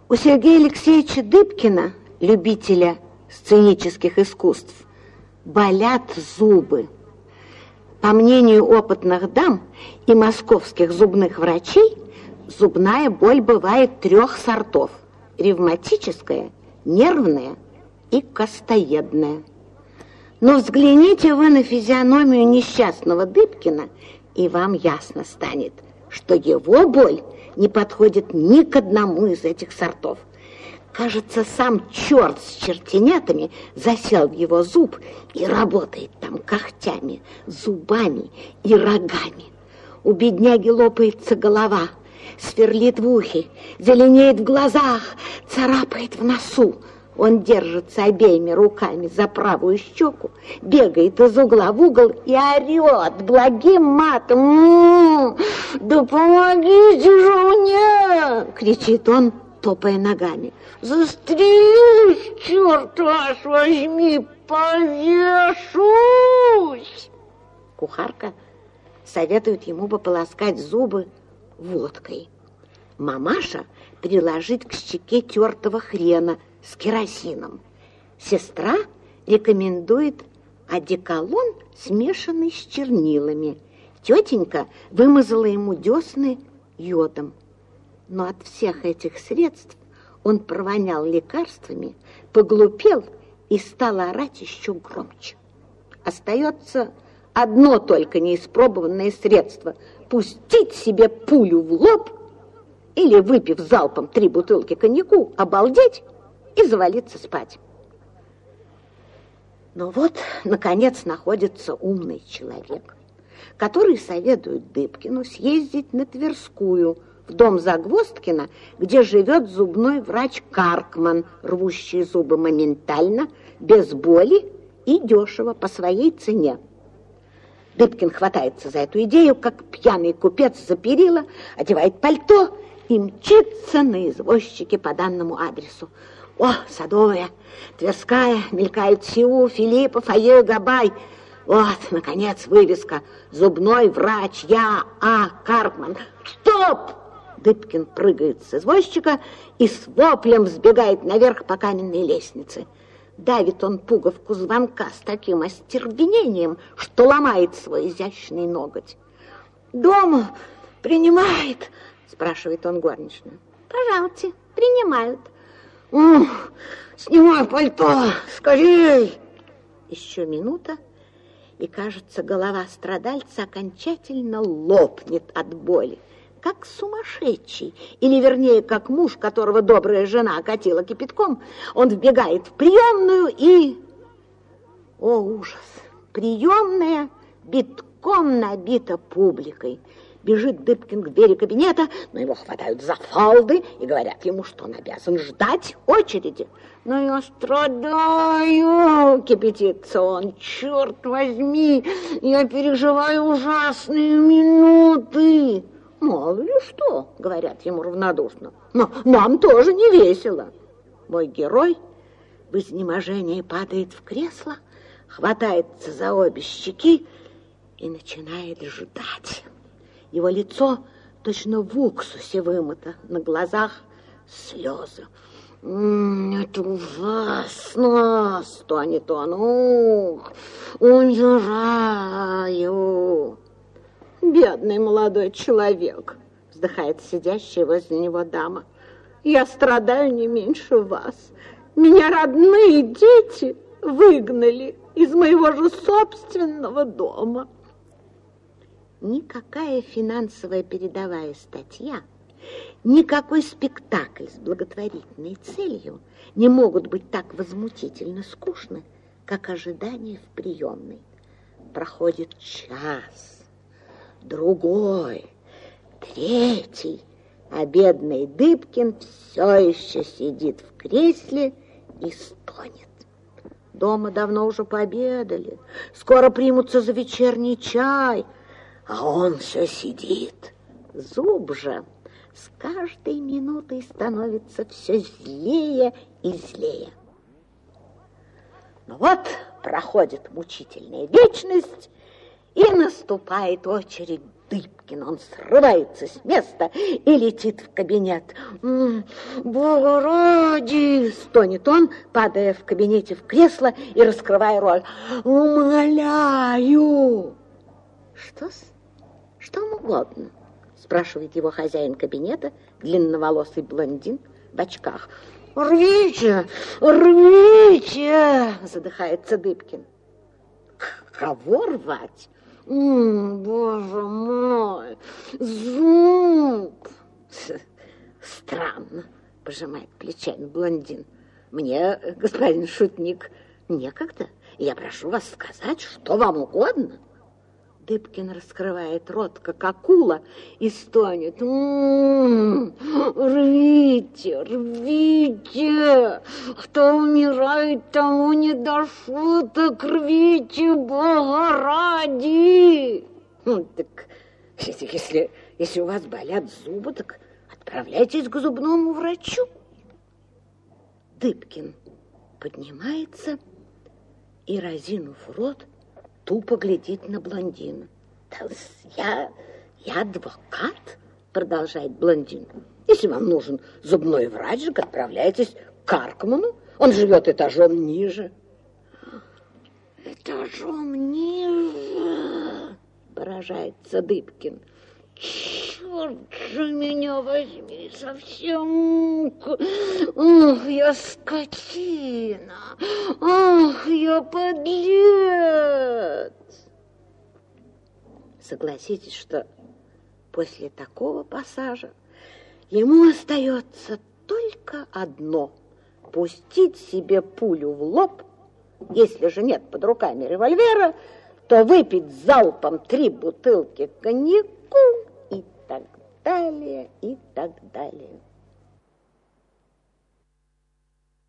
У Сергея Алексеевича Дыбкина, любителя сценических искусств, болят зубы. По мнению опытных дам и московских зубных врачей, зубная боль бывает 3 сортов: ревматическая, нервная и костоедная. Но взгляните вы на физиономию несчастного Дыбкина, и вам ясно станет, что его боль не подходит ни к одному из этих сортов. Кажется, сам черт с чертенятами засел в его зуб и работает там когтями, зубами и рогами. У бедняги лопается голова, сверлит в ухе, зеленеет в глазах, царапает в носу. Он держится обеими руками за правую щеку, бегает из угла в угол и орет благим матом. «Да помогите же мне!» — кричит он, топая ногами. «Застрелюсь, черт вас возьми, повешусь!» Кухарка советует ему пополоскать зубы водкой. Мамаша приложить к щеке тертого хрена с керосином. Сестра рекомендует одеколон, смешанный с чернилами. Тетенька вымазала ему десны йодом. Но от всех этих средств он провонял лекарствами, поглупел и стал орать еще громче. Остается одно только неиспробованное средство – пустить себе пулю в лоб или, выпив залпом 3 бутылки коньяку, обалдеть и завалиться спать. Но вот, наконец, находится умный человек, который советует Дыбкину съездить на Тверскую, в дом Загвоздкина, где живет зубной врач Каркман, рвущий зубы моментально, без боли и дешево по своей цене. Дыбкин хватается за эту идею, как пьяный купец за перила, одевает пальто и мчится на извозчике по данному адресу. О, Садовая, Тверская, мелькает Сиу, Филиппов, Ае, Габай. Вот, наконец, вывеска. Зубной врач Я. А. Каркман. Стоп! Дыбкин прыгает с извозчика и с воплем взбегает наверх по каменной лестнице. Давит он пуговку звонка с таким остервенением, что ломает свой изящный ноготь. «Дома принимает?» – спрашивает он горничную. «Пожалуйте, принимают». «Снимай пальто, скорей!» Еще минута, и, кажется, голова страдальца окончательно лопнет от боли. Как сумасшедший, или, вернее, как муж, которого добрая жена окатила кипятком, он вбегает в приемную и... О, ужас! Приемная битком набита публикой. Бежит Дыбкин к двери кабинета, но его хватают за фалды и говорят ему, что он обязан ждать очереди. «Но я страдаю!» — кипятится он. «Черт возьми! Я переживаю ужасные минуты!» «Мало ли что!» — говорят ему равнодушно. «Но нам тоже не весело!» Мой герой в изнеможении падает в кресло, хватается за обе щеки и начинает ждать. Его лицо точно в уксусе вымыто, на глазах слезы. «Это ужасно!» — стонет он. «Умираю!» «Бедный молодой человек!» — вздыхает сидящая возле него дама. «Я страдаю не меньше вас. Меня родные дети выгнали из моего же собственного дома». Никакая финансовая передовая статья, никакой спектакль с благотворительной целью не могут быть так возмутительно скучны, как ожидание в приемной. Проходит час, другой, третий, а бедный Дыбкин все еще сидит в кресле и стонет. Дома давно уже пообедали, скоро примутся за вечерний чай, а он все сидит. Зуб же с каждой минутой становится все злее и злее. Но вот проходит мучительная вечность, И наступает очередь Дыбкина. Он срывается с места и летит в кабинет. «Бога ради!» — стонет он, падая в кабинете в кресло и раскрывая роль. «Умоляю!» «Что-с? Что вам угодно?» — спрашивает его хозяин кабинета, длинноволосый блондин в очках. «Рвите! Рвите!» — задыхается Дыбкин. «Кого рвать? Боже мой! Зуб!» «Странно!» — пожимает плечами блондин. «Мне, господин шутник, некогда. Я прошу вас сказать, что вам угодно». Дыбкин раскрывает рот, как акула, и стонет. «Рвите, рвите! Кто умирает, тому не до шуток! Рвите, Бога ради!» Так если у вас болят зубы, так отправляйтесь к зубному врачу. Дыбкин поднимается и, разинув рот, тупо глядит на блондина. «Я адвокат», — продолжает блондин. «Если вам нужен зубной врач, так отправляйтесь к Каркману. Он живет этажом ниже». «Этажом ниже», — поражается Дыбкин. «Черт же меня возьми совсем! Ах, я скотина! Ах, я подлец!» Согласитесь, что после такого пассажа ему остается только одно — пустить себе пулю в лоб. Если же нет под руками револьвера, то выпить залпом 3 бутылки коньяку и так далее, и так далее.